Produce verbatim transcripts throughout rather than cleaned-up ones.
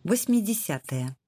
восьмидесятые.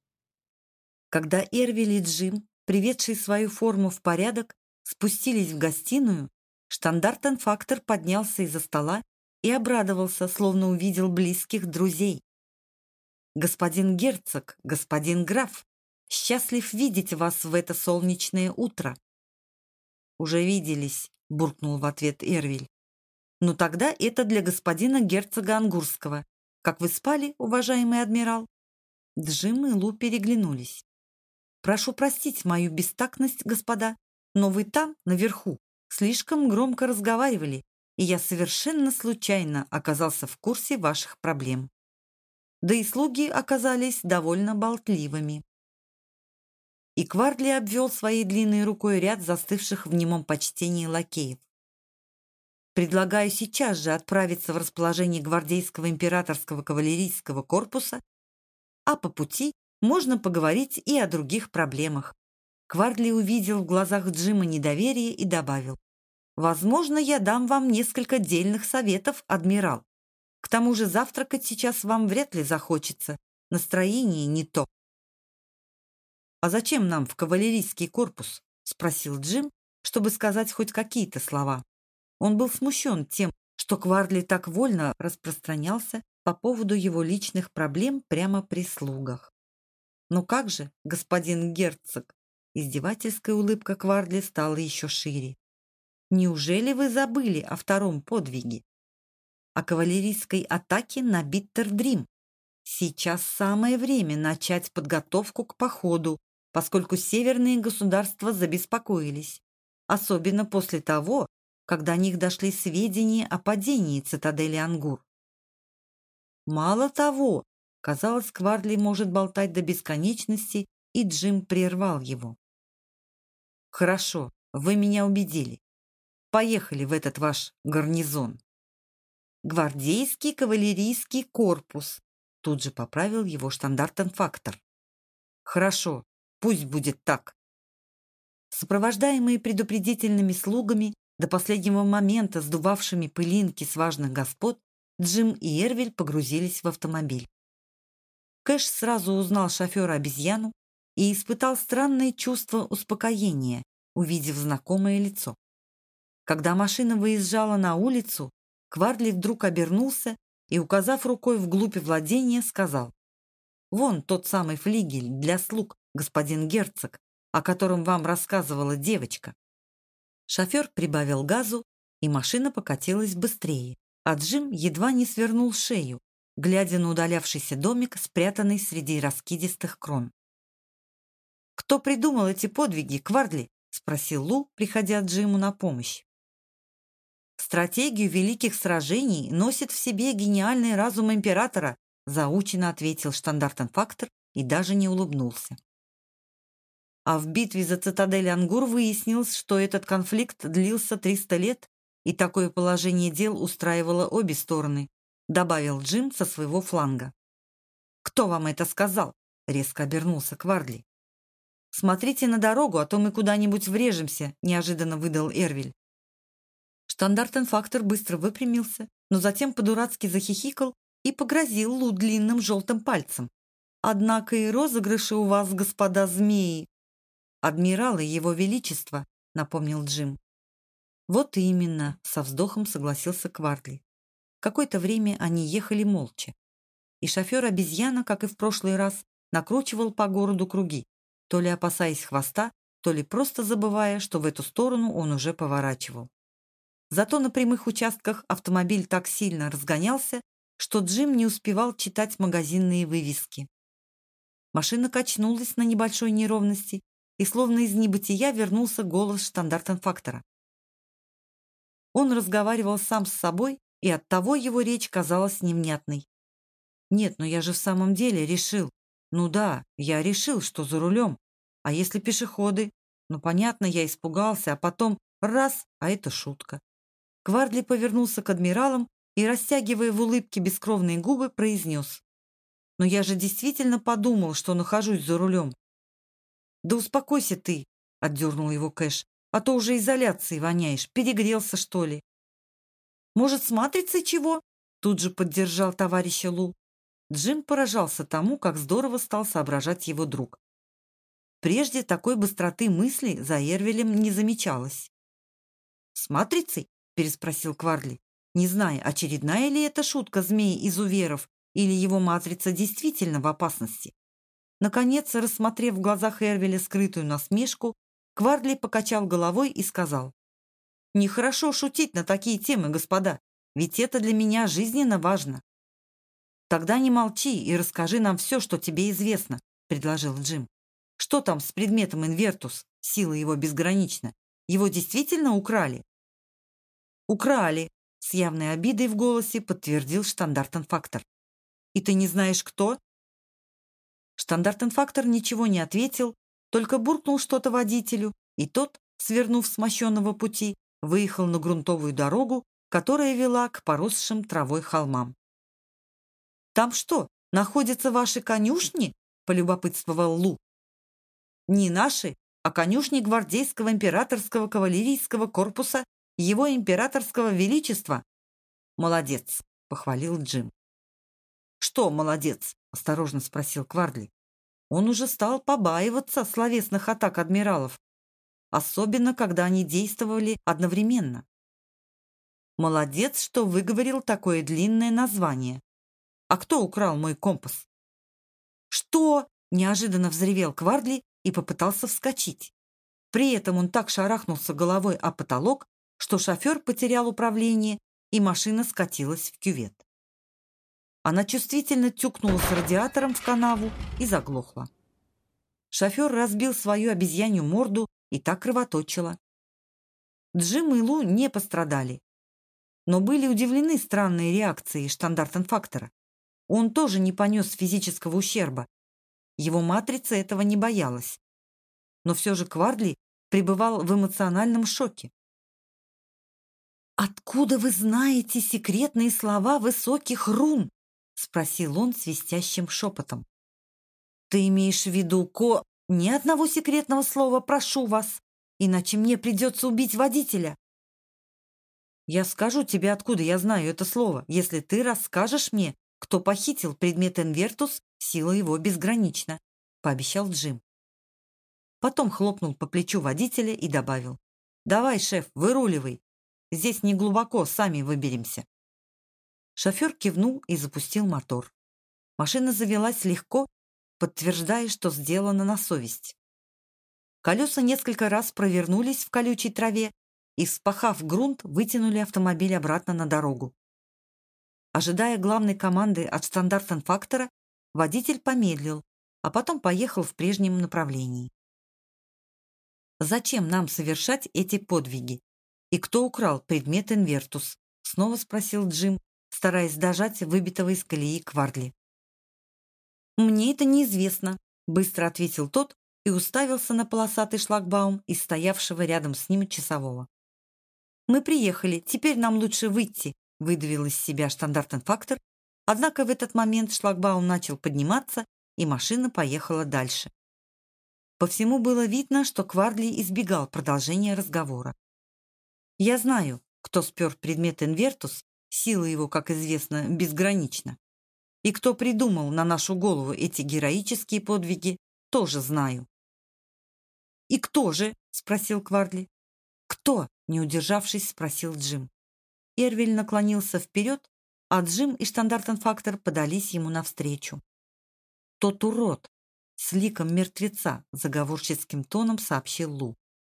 Когда Эрвиль и Джим, приведшие свою форму в порядок, спустились в гостиную, штандартенфактор поднялся из-за стола и обрадовался, словно увидел близких друзей. «Господин герцог, господин граф, счастлив видеть вас в это солнечное утро». «Уже виделись», — буркнул в ответ Эрвиль. «Ну тогда это для господина герцога Ангурского. Как вы спали, уважаемый адмирал?» Джим и Лу переглянулись. «Прошу простить мою бестактность, господа, но вы там, наверху, слишком громко разговаривали, и я совершенно случайно оказался в курсе ваших проблем. Да и слуги оказались довольно болтливыми». И Квардли обвел своей длинной рукой ряд застывших в немом почтении лакеев. «Предлагаю сейчас же отправиться в расположение гвардейского императорского кавалерийского корпуса, а по пути можно поговорить и о других проблемах». Квардли увидел в глазах Джима недоверие и добавил: «Возможно, я дам вам несколько дельных советов, адмирал. К тому же завтракать сейчас вам вряд ли захочется. Настроение не то». «А зачем нам в кавалерийский корпус?» — спросил Джим, чтобы сказать хоть какие-то слова. Он был смущен тем, что Квардли так вольно распространялся по поводу его личных проблем прямо при слугах. «Ну как же, господин герцог?» Издевательская улыбка Квардли стала еще шире. «Неужели вы забыли о втором подвиге? О кавалерийской атаке на Биттердрим? Сейчас самое время начать подготовку к походу, поскольку северные государства забеспокоились, особенно после того, когда о них дошли сведения о падении цитадели Ангур. Мало того, казалось, Квардли может болтать до бесконечности, и Джим прервал его. «Хорошо, вы меня убедили. Поехали в этот ваш гарнизон». «Гвардейский кавалерийский корпус», тут же поправил его штандартенфактор. «Хорошо, пусть будет так». Сопровождаемые предупредительными слугами, до последнего момента сдувавшими пылинки с важных господ, Джим и Эрвиль погрузились в автомобиль. Кэш сразу узнал шофера-обезьяну и испытал странное чувство успокоения, увидев знакомое лицо. Когда машина выезжала на улицу, Квардли вдруг обернулся и, указав рукой вглубь владения, сказал: «Вон тот самый флигель для слуг, господин герцог, о котором вам рассказывала девочка». Шофер прибавил газу, и машина покатилась быстрее, а Джим едва не свернул шею, глядя на удалявшийся домик, спрятанный среди раскидистых крон. «Кто придумал эти подвиги, Квардли?» — спросил Лу, приходя Джиму на помощь. «Стратегию великих сражений носит в себе гениальный разум императора», — заучено ответил штандартенфактор и даже не улыбнулся. А в битве за цитадель Ангур выяснилось, что этот конфликт длился триста лет, и такое положение дел устраивало обе стороны, добавил Джим со своего фланга. «Кто вам это сказал?» — резко обернулся Квардли. «Смотрите на дорогу, а то мы куда-нибудь врежемся», — неожиданно выдал Эрвиль. Штандартенфактор быстро выпрямился, но затем по-дурацки захихикал и погрозил Лу длинным желтым пальцем. «Однако и розыгрыши у вас, господа змеи». «Адмиралы его величества», — напомнил Джим. «Вот именно», — со вздохом согласился Квардли. Какое-то время они ехали молча. И шофер-обезьяна, как и в прошлый раз, накручивал по городу круги, то ли опасаясь хвоста, то ли просто забывая, что в эту сторону он уже поворачивал. Зато на прямых участках автомобиль так сильно разгонялся, что Джим не успевал читать магазинные вывески. Машина качнулась на небольшой неровности, и словно из небытия вернулся голос штандартенфактора. Он разговаривал сам с собой, и оттого его речь казалась невнятной. «Нет, но я же в самом деле решил. Ну да, я решил, что за рулем. А если пешеходы? Ну понятно, я испугался, а потом раз, а это шутка». Квардли повернулся к адмиралам и, растягивая в улыбке бескровные губы, произнес: «Но я же действительно подумал, что нахожусь за рулем». «Да успокойся ты», — отдернул его Кэш, «а то уже изоляцией воняешь. Перегрелся, что ли?» «Может, с матрицей чего?» — тут же поддержал товарища Лу. Джим поражался тому, как здорово стал соображать его друг. Прежде такой быстроты мысли за Эрвелем не замечалось. «С матрицей?» – переспросил Квардли, не зная, очередная ли это шутка змеи-изуверов или его матрица действительно в опасности. Наконец, рассмотрев в глазах Эрвеля скрытую насмешку, Квардли покачал головой и сказал: «Нехорошо шутить на такие темы, господа, ведь это для меня жизненно важно». «Тогда не молчи и расскажи нам все, что тебе известно», – предложил Джим. «Что там с предметом Инвертус? Сила его безгранична. Его действительно украли?» «Украли», – с явной обидой в голосе подтвердил штандартенфактор. «И ты не знаешь, кто?» Штандартенфактор ничего не ответил, только буркнул что-то водителю, и тот, свернув с мощенного пути, выехал на грунтовую дорогу, которая вела к поросшим травой холмам. «Там что, находятся ваши конюшни?» – полюбопытствовал Лу. «Не наши, а конюшни гвардейского императорского кавалерийского корпуса его императорского величества». «Молодец», – похвалил Джим. «Что молодец?» – осторожно спросил Квардли. Он уже стал побаиваться словесных атак адмиралов, особенно когда они действовали одновременно. «Молодец, что выговорил такое длинное название. А кто украл мой компас?» «Что?» – неожиданно взревел Квардли и попытался вскочить. При этом он так шарахнулся головой о потолок, что шофер потерял управление, и машина скатилась в кювет. Она чувствительно тюкнула с радиатором в канаву и заглохла. Шофер разбил свою обезьянью морду и так кровоточила. Джим и Лу не пострадали, но были удивлены странной реакцией штандартенфактора. Он тоже не понес физического ущерба. Его матрица этого не боялась. Но все же Квардли пребывал в эмоциональном шоке. «Откуда вы знаете секретные слова высоких рун?» — спросил он свистящим шепотом. «Ты имеешь в виду ко... Ни одного секретного слова, прошу вас, иначе мне придется убить водителя». «Я скажу тебе, откуда я знаю это слово, если ты расскажешь мне, кто похитил предмет Инвертус, сила его безгранична», — пообещал Джим. Потом хлопнул по плечу водителя и добавил: «Давай, шеф, выруливай. Здесь не глубоко, сами выберемся». Шофер кивнул и запустил мотор. Машина завелась легко, подтверждая, что сделано на совесть. Колеса несколько раз провернулись в колючей траве и, вспахав грунт, вытянули автомобиль обратно на дорогу. Ожидая главной команды от штандартенфактора, водитель помедлил, а потом поехал в прежнем направлении. «Зачем нам совершать эти подвиги? И кто украл предмет Инвертус?» — снова спросил Джим, стараясь дожать выбитого из колеи Квардли. «Мне это неизвестно», — быстро ответил тот и уставился на полосатый шлагбаум из стоявшего рядом с ним часового. «Мы приехали, теперь нам лучше выйти», — выдавил из себя штандартенфактор, однако в этот момент шлагбаум начал подниматься, и машина поехала дальше. По всему было видно, что Квардли избегал продолжения разговора. «Я знаю, кто спер предмет Инвертус, сила его, как известно, безгранична. И кто придумал на нашу голову эти героические подвиги, тоже знаю». «И кто же?» — спросил Квардли. «Кто?» — не удержавшись, спросил Джим. Эрвель наклонился вперед, а Джим и штандартенфактор подались ему навстречу. «Тот урод с ликом мертвеца», — заговорческим тоном сообщил Лу.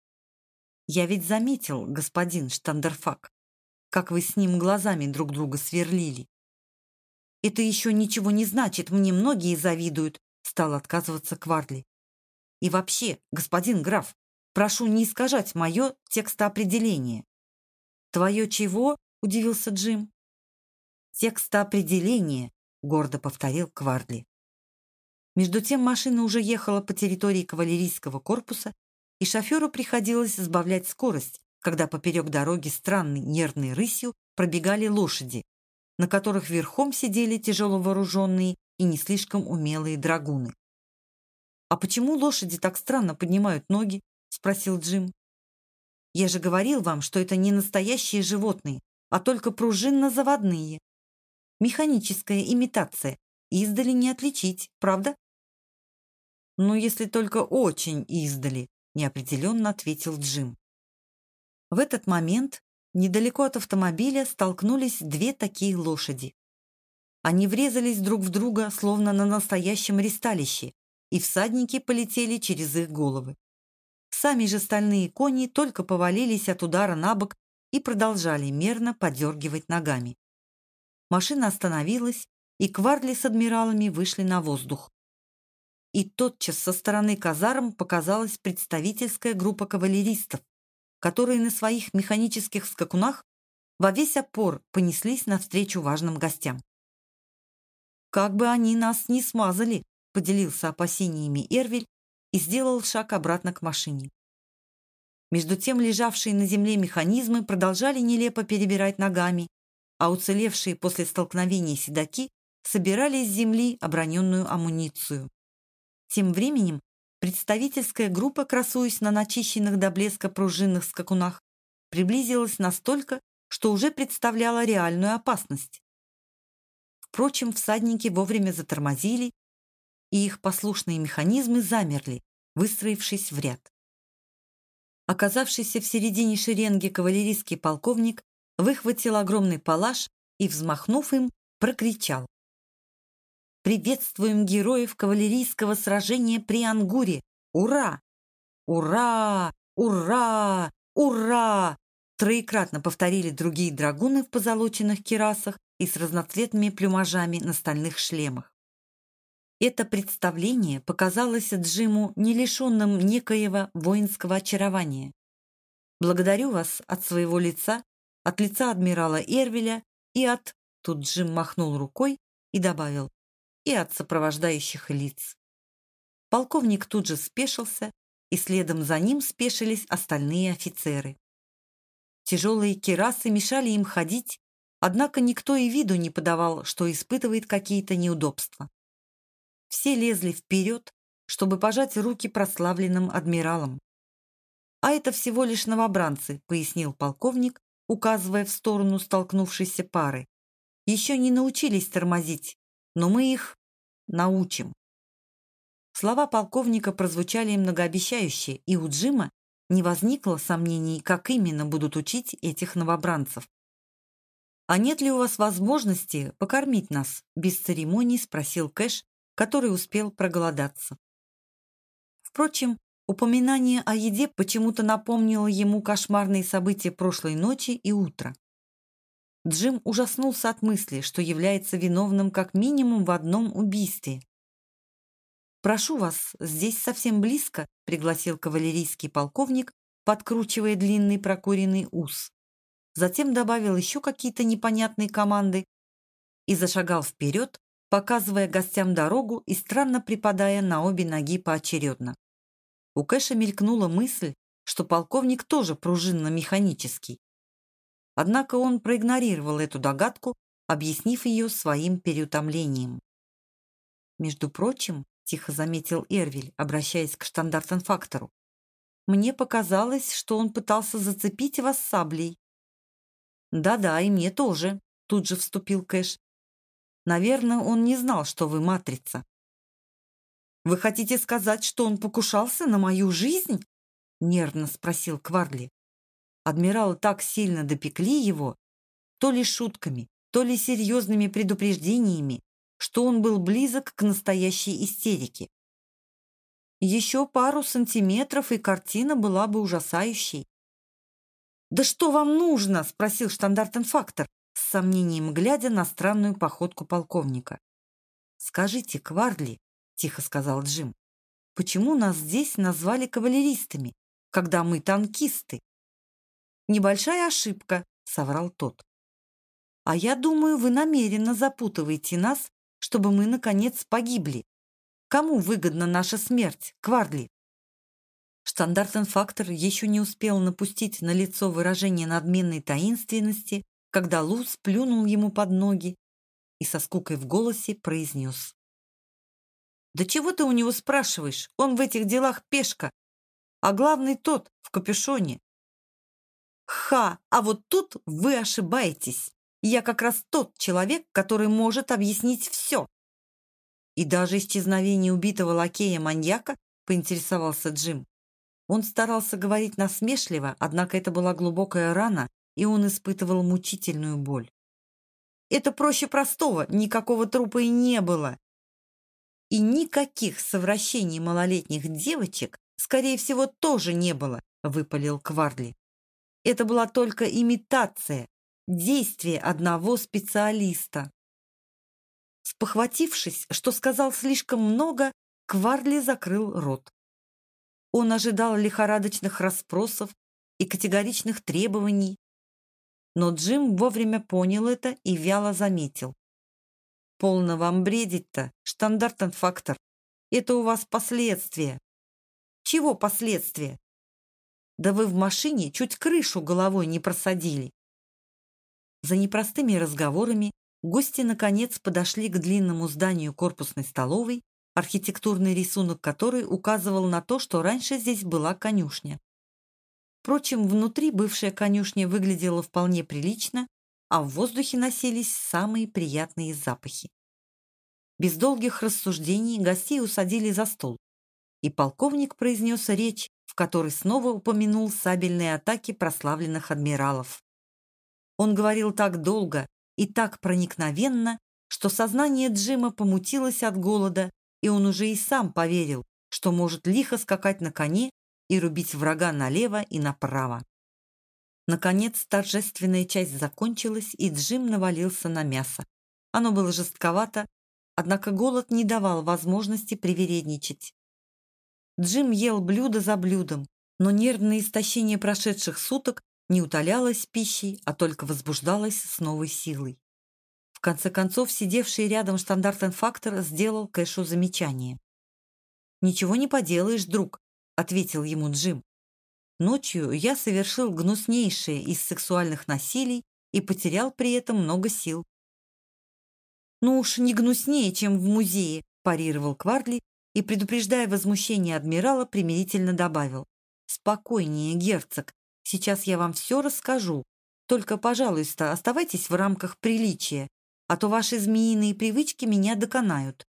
«Я ведь заметил, господин штандерфак, как вы с ним глазами друг друга сверлили». «Это еще ничего не значит, мне многие завидуют», — стал отказываться Квардли. «И вообще, господин граф, прошу не искажать мое текстоопределение». «Твое чего?» — удивился Джим. «Текстоопределение», — гордо повторил Квардли. Между тем машина уже ехала по территории кавалерийского корпуса, и шоферу приходилось сбавлять скорость, когда поперек дороги странной нервной рысью пробегали лошади, на которых верхом сидели тяжело вооруженные и не слишком умелые драгуны. «А почему лошади так странно поднимают ноги?» — спросил Джим. «Я же говорил вам, что это не настоящие животные, а только пружинно-заводные. Механическая имитация, издали не отличить, правда? Ну, если только очень издали, неопределенно ответил Джим. В этот момент недалеко от автомобиля столкнулись две такие лошади. Они врезались друг в друга, словно на настоящем ристалище, и всадники полетели через их головы. Сами же стальные кони только повалились от удара на бок и продолжали мерно подергивать ногами. Машина остановилась, и Квардли с адмиралами вышли на воздух. И тотчас со стороны казарм показалась представительская группа кавалеристов, которые на своих механических скакунах во весь опор понеслись навстречу важным гостям. «Как бы они нас не смазали», — поделился опасениями Эрвиль и сделал шаг обратно к машине. Между тем лежавшие на земле механизмы продолжали нелепо перебирать ногами, а уцелевшие после столкновения седаки собирали с земли оброненную амуницию. Тем временем представительская группа, красуясь на начищенных до блеска пружинных скакунах, приблизилась настолько, что уже представляла реальную опасность. Впрочем, всадники вовремя затормозили, и их послушные механизмы замерли, выстроившись в ряд. Оказавшийся в середине шеренги кавалерийский полковник выхватил огромный палаш и, взмахнув им, прокричал: «Приветствуем героев кавалерийского сражения при Ангуре! Ура! Ура! Ура! Ура!» Троекратно повторили другие драгуны в позолоченных кирасах и с разноцветными плюмажами на стальных шлемах. Это представление показалось Джиму не лишенным некоего воинского очарования. «Благодарю вас от своего лица, от лица адмирала Эрвиля и от...» Тут Джим махнул рукой и добавил: «и от сопровождающих лиц». Полковник тут же спешился, и следом за ним спешились остальные офицеры. Тяжелые кирасы мешали им ходить, однако никто и виду не подавал, что испытывает какие-то неудобства. Все лезли вперед, чтобы пожать руки прославленным адмиралам. «А это всего лишь новобранцы», — пояснил полковник, указывая в сторону столкнувшейся пары. «Еще не научились тормозить, но мы их научим». Слова полковника прозвучали многообещающе, и у Джима не возникло сомнений, как именно будут учить этих новобранцев. «А нет ли у вас возможности покормить нас?» — без церемоний спросил Кэш, который успел проголодаться. Впрочем, упоминание о еде почему-то напомнило ему кошмарные события прошлой ночи и утра. Джим ужаснулся от мысли, что является виновным как минимум в одном убийстве. «Прошу вас, здесь совсем близко», — пригласил кавалерийский полковник, подкручивая длинный прокуренный ус. Затем добавил еще какие-то непонятные команды и зашагал вперед, показывая гостям дорогу и странно припадая на обе ноги поочередно. У Кэша мелькнула мысль, что полковник тоже пружинно-механический. Однако он проигнорировал эту догадку, объяснив ее своим переутомлением. «Между прочим, — тихо заметил Эрвиль, обращаясь к штандартенфактору, — мне показалось, что он пытался зацепить вас саблей». «Да-да, и мне тоже», — тут же вступил Кэш. «Наверное, он не знал, что вы матрица». «Вы хотите сказать, что он покушался на мою жизнь?» — нервно спросил Квардли. Адмиралы так сильно допекли его, то ли шутками, то ли серьезными предупреждениями, что он был близок к настоящей истерике. Еще пару сантиметров, и картина была бы ужасающей. «Да что вам нужно?» — спросил штандартенфактор, с сомнением глядя на странную походку полковника. «Скажите, Квардли, — тихо сказал Джим, — почему нас здесь назвали кавалеристами, когда мы танкисты?» «Небольшая ошибка», — соврал тот. «А я думаю, вы намеренно запутываете нас, чтобы мы, наконец, погибли. Кому выгодна наша смерть, Квардли?» Штандартенфактор еще не успел напустить на лицо выражение надменной таинственности, когда Луз плюнул ему под ноги и со скукой в голосе произнес: «Да чего ты у него спрашиваешь? Он в этих делах пешка, а главный тот в капюшоне». «Ха! А вот тут вы ошибаетесь. Я как раз тот человек, который может объяснить все». «И даже исчезновение убитого лакея-маньяка?» — поинтересовался Джим. Он старался говорить насмешливо, однако это была глубокая рана, и он испытывал мучительную боль. «Это проще простого, никакого трупа и не было. И никаких совращений малолетних девочек, скорее всего, тоже не было», — выпалил Кварли. «Это была только имитация, действие одного специалиста». Спохватившись, что сказал слишком много, Кварли закрыл рот. Он ожидал лихорадочных расспросов и категоричных требований, но Джим вовремя понял это и вяло заметил. «Полно вам бредить-то, штандартенфактор. Это у вас последствия». «Чего последствия?» «Да вы в машине чуть крышу головой не просадили». За непростыми разговорами гости наконец подошли к длинному зданию корпусной столовой, архитектурный рисунок которой указывал на то, что раньше здесь была конюшня. Впрочем, внутри бывшая конюшня выглядела вполне прилично, а в воздухе носились самые приятные запахи. Без долгих рассуждений гостей усадили за стол, и полковник произнес речь, в которой снова упомянул сабельные атаки прославленных адмиралов. Он говорил так долго и так проникновенно, что сознание Джима помутилось от голода, и он уже и сам поверил, что может лихо скакать на коне и рубить врага налево и направо. Наконец торжественная часть закончилась, и Джим навалился на мясо. Оно было жестковато, однако голод не давал возможности привередничать. Джим ел блюдо за блюдом, но нервное истощение прошедших суток не утолялось пищей, а только возбуждалось с новой силой. В конце концов, сидевший рядом штандартенфактор сделал Кэшу замечание. «Ничего не поделаешь, друг», — ответил ему Джим. «Ночью я совершил гнуснейшее из сексуальных насилий и потерял при этом много сил». «Ну уж не гнуснее, чем в музее», – парировал Кварли и, предупреждая возмущение адмирала, примирительно добавил. «Спокойнее, герцог, сейчас я вам все расскажу. Только, пожалуйста, оставайтесь в рамках приличия, а то ваши змеиные привычки меня доконают».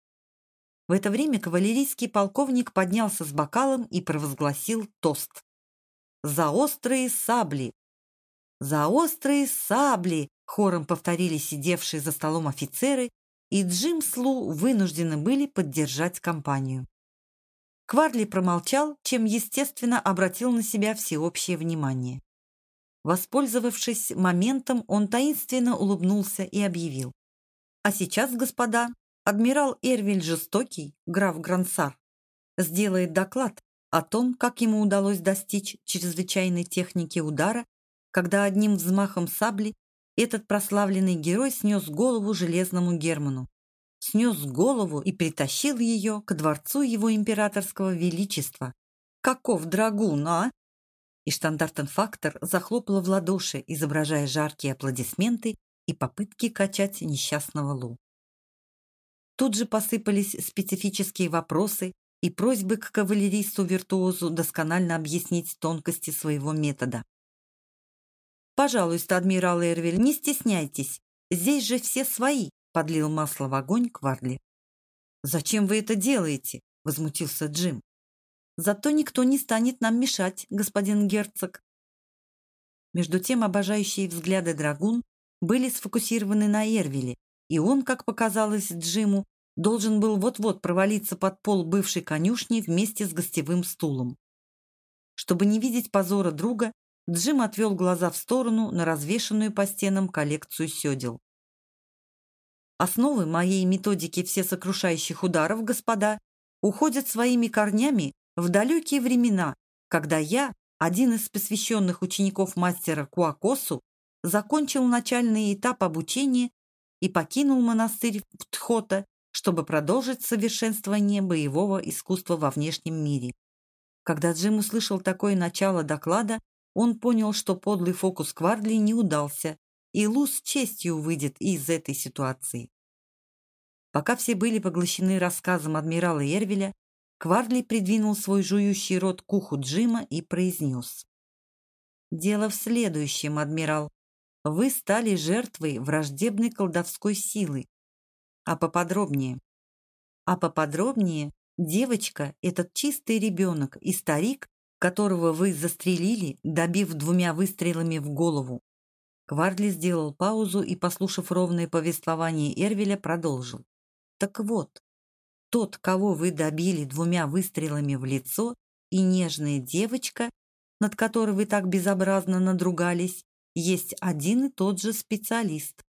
В это время кавалерийский полковник поднялся с бокалом и провозгласил тост. «За острые сабли!» «За острые сабли!» — хором повторили сидевшие за столом офицеры, и Джим с Лу вынуждены были поддержать компанию. Кварли промолчал, чем, естественно, обратил на себя всеобщее внимание. Воспользовавшись моментом, он таинственно улыбнулся и объявил. «А сейчас, господа, адмирал Эрвиль Жестокий, граф Грансар, сделает доклад о том, как ему удалось достичь чрезвычайной техники удара, когда одним взмахом сабли этот прославленный герой снес голову железному Герману, снес голову и притащил ее к дворцу его императорского величества. Каков драгун, а?» И штандартенфактор захлопала в ладоши, изображая жаркие аплодисменты и попытки качать несчастного Лу. Тут же посыпались специфические вопросы и просьбы к кавалеристу-виртуозу досконально объяснить тонкости своего метода. «Пожалуйста, адмирал Эрвиль, не стесняйтесь. Здесь же все свои», — подлил масло в огонь Кварли. «Зачем вы это делаете?» — возмутился Джим. «Зато никто не станет нам мешать, господин герцог». Между тем обожающие взгляды драгун были сфокусированы на Эрвиле, и он, как показалось Джиму, должен был вот-вот провалиться под пол бывшей конюшни вместе с гостевым стулом. Чтобы не видеть позора друга, Джим отвел глаза в сторону на развешанную по стенам коллекцию сёдел. «Основы моей методики всесокрушающих ударов, господа, уходят своими корнями в далекие времена, когда я, один из посвященных учеников мастера Куакосу, закончил начальный этап обучения и покинул монастырь в Тхота, чтобы продолжить совершенствование боевого искусства во внешнем мире». Когда Джим услышал такое начало доклада, он понял, что подлый фокус Кварли не удался, и Лу с честью выйдет из этой ситуации. Пока все были поглощены рассказом адмирала Эрвиля, Кварли придвинул свой жующий рот к уху Джима и произнес. «Дело в следующем, адмирал. Вы стали жертвой враждебной колдовской силы. А поподробнее. А поподробнее, девочка – этот чистый ребенок и старик, которого вы застрелили, добив двумя выстрелами в голову. Квардли сделал паузу и, послушав ровное повествование Эрвеля, продолжил. Так вот, тот, кого вы добили двумя выстрелами в лицо, и нежная девочка, над которой вы так безобразно надругались, есть один и тот же специалист.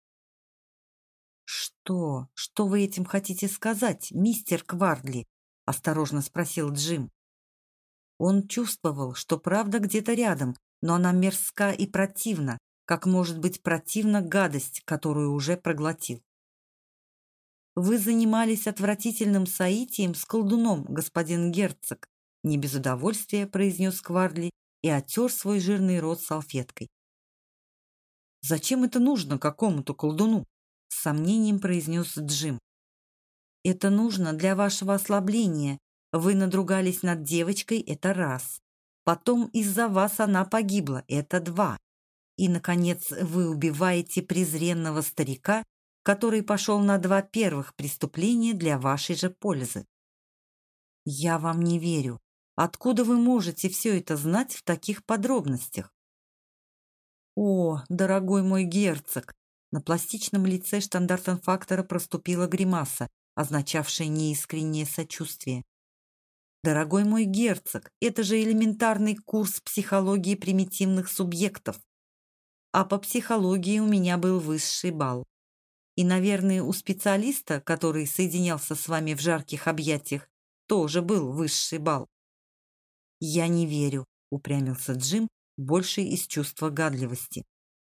«Что? Что вы этим хотите сказать, мистер Квардли?» – осторожно спросил Джим. Он чувствовал, что правда где-то рядом, но она мерзка и противна, как может быть противна гадость, которую уже проглотил. «Вы занимались отвратительным соитием с колдуном, господин герцог», – не без удовольствия произнес Квардли и оттер свой жирный рот салфеткой. «Зачем это нужно какому-то колдуну?» – с сомнением произнес Джим. «Это нужно для вашего ослабления. Вы надругались над девочкой – это раз. Потом из-за вас она погибла – это два. И, наконец, вы убиваете презренного старика, который пошел на два первых преступления для вашей же пользы. Я вам не верю. Откуда вы можете все это знать в таких подробностях?» «О, дорогой мой герцог!» На пластичном лице штандартенфактора проступила гримаса, означавшая неискреннее сочувствие. «Дорогой мой герцог, это же элементарный курс психологии примитивных субъектов. А по психологии у меня был высший балл. И, наверное, у специалиста, который соединялся с вами в жарких объятиях, тоже был высший балл». «Я не верю», — упрямился Джим, больше из чувства гадливости.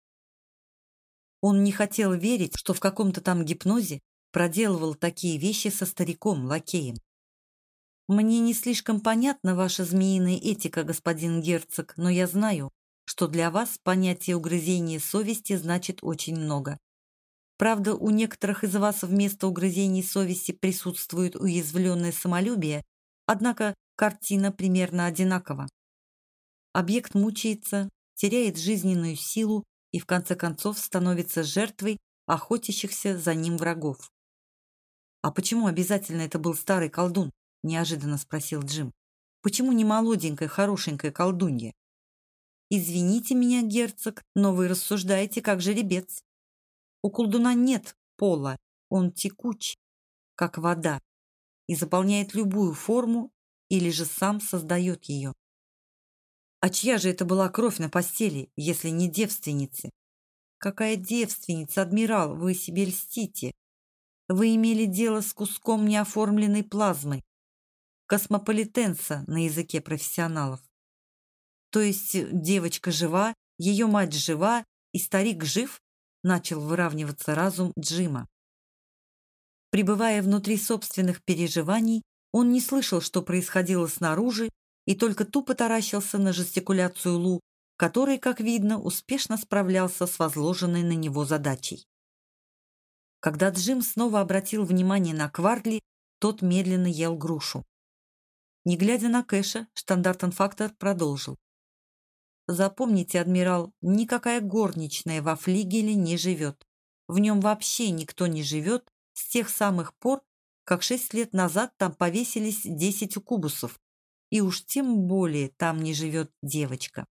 Он не хотел верить, что в каком-то там гипнозе проделывал такие вещи со стариком-лакеем. «Мне не слишком понятна ваша змеиная этика, господин герцог, но я знаю, что для вас понятие угрызения совести значит очень много. Правда, у некоторых из вас вместо угрызений совести присутствует уязвленное самолюбие, однако картина примерно одинакова. Объект мучается, теряет жизненную силу и в конце концов становится жертвой охотящихся за ним врагов. «А почему обязательно это был старый колдун?» – неожиданно спросил Джим. «Почему не молоденькая, хорошенькая колдунья?» «Извините меня, герцог, но вы рассуждаете как жеребец. У колдуна нет пола, он текуч, как вода, и заполняет любую форму или же сам создает ее». «А чья же это была кровь на постели, если не девственницы?» «Какая девственница, адмирал, вы себе льстите. Вы имели дело с куском неоформленной плазмы, космополитенса на языке профессионалов. То есть девочка жива, ее мать жива и старик жив?» Начал выравниваться разум Джима. Пребывая внутри собственных переживаний, он не слышал, что происходило снаружи, и только тупо таращился на жестикуляцию Лу, который, как видно, успешно справлялся с возложенной на него задачей. Когда Джим снова обратил внимание на Квардли, тот медленно ел грушу. Не глядя на Кэша, штандартенфактор продолжил. «Запомните, адмирал, никакая горничная во флигеле не живет. В нем вообще никто не живет с тех самых пор, как шесть лет назад там повесились десять укубусов. И уж тем более там не живет девочка.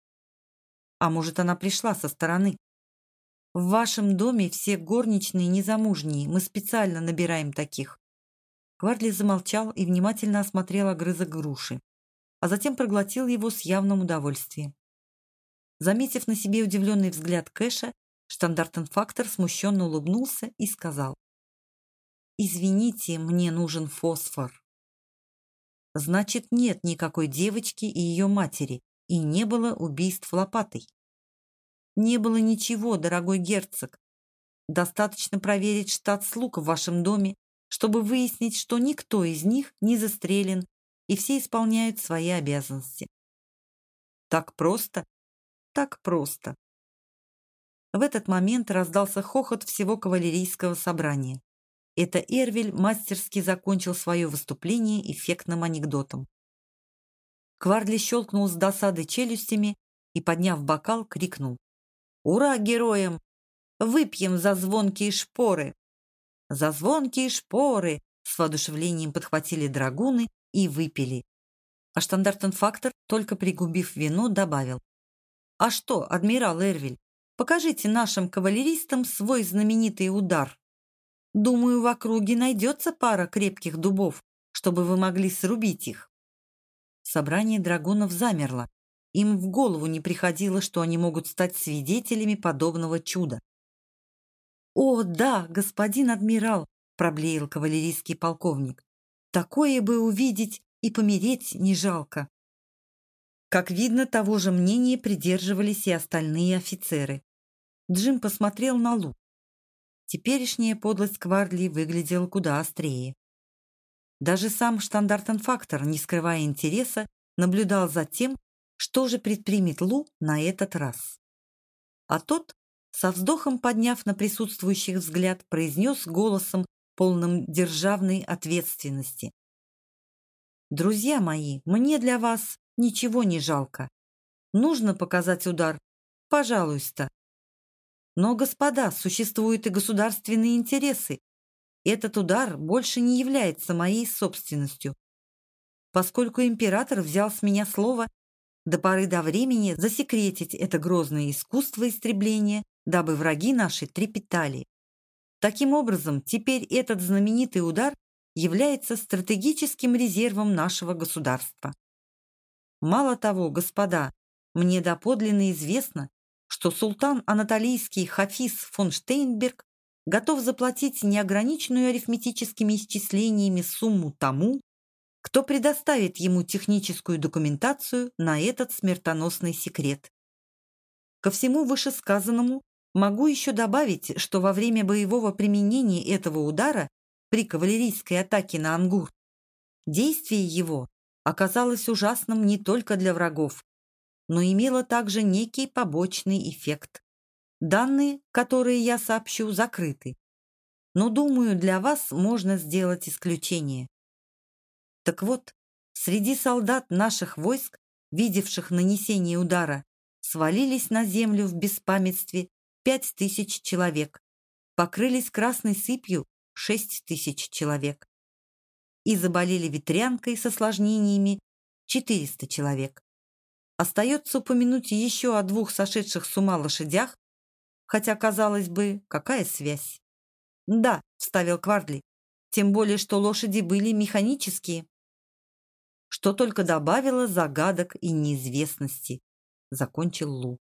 А может, она пришла со стороны? В вашем доме все горничные незамужние, мы специально набираем таких». Квардли замолчал и внимательно осмотрел огрызок груши, а затем проглотил его с явным удовольствием. Заметив на себе удивленный взгляд Кэша, штандартенфактор смущенно улыбнулся и сказал: «Извините, мне нужен фосфор». «Значит, нет никакой девочки и ее матери, и не было убийств лопатой». «Не было ничего, дорогой герцог. Достаточно проверить штат слуг в вашем доме, чтобы выяснить, что никто из них не застрелен, и все исполняют свои обязанности». «Так просто?» «Так просто». В этот момент раздался хохот всего кавалерийского собрания. Это Эрвель мастерски закончил свое выступление эффектным анекдотом. Квардли щелкнул с досады челюстями и, подняв бокал, крикнул: «Ура героям! Выпьем за звонкие шпоры!» «За звонкие шпоры!» с воодушевлением подхватили драгуны и выпили. А штандартенфактор, только пригубив вино, добавил: «А что, адмирал Эрвиль, покажите нашим кавалеристам свой знаменитый удар. Думаю, в округе найдется пара крепких дубов, чтобы вы могли срубить их». Собрание драгунов замерло. Им в голову не приходило, что они могут стать свидетелями подобного чуда. «О, да, господин адмирал!» – проблеял кавалерийский полковник. «Такое бы увидеть и помереть не жалко». Как видно, того же мнения придерживались и остальные офицеры. Джим посмотрел на Лу. Теперешняя подлость Квардли выглядела куда острее. Даже сам штандартенфактор, не скрывая интереса, наблюдал за тем, что же предпримет Лу на этот раз. А тот, со вздохом подняв на присутствующих взгляд, произнес голосом, полным державной ответственности: «Друзья мои, мне для вас ничего не жалко. Нужно показать удар? Пожалуйста. Но, господа, существуют и государственные интересы. Этот удар больше не является моей собственностью. Поскольку император взял с меня слово до поры до времени засекретить это грозное искусство истребления, дабы враги наши трепетали. Таким образом, теперь этот знаменитый удар является стратегическим резервом нашего государства. Мало того, господа, мне доподлинно известно, что султан анатолийский Хафиз фон Штейнберг готов заплатить неограниченную арифметическими исчислениями сумму тому, кто предоставит ему техническую документацию на этот смертоносный секрет. Ко всему вышесказанному могу еще добавить, что во время боевого применения этого удара при кавалерийской атаке на Ангур действие его оказалось ужасным не только для врагов, но имело также некий побочный эффект. Данные, которые я сообщу, закрыты. Но, думаю, для вас можно сделать исключение. Так вот, среди солдат наших войск, видевших нанесение удара, свалились на землю в беспамятстве пять тысяч человек, покрылись красной сыпью шесть тысяч человек и заболели ветрянкой с осложнениями четыреста человек. Остается упомянуть еще о двух сошедших с ума лошадях, хотя, казалось бы, какая связь? «Да», — вставил Квардли, «тем более, что лошади были механические». «Что только добавило загадок и неизвестности», — закончил Лу.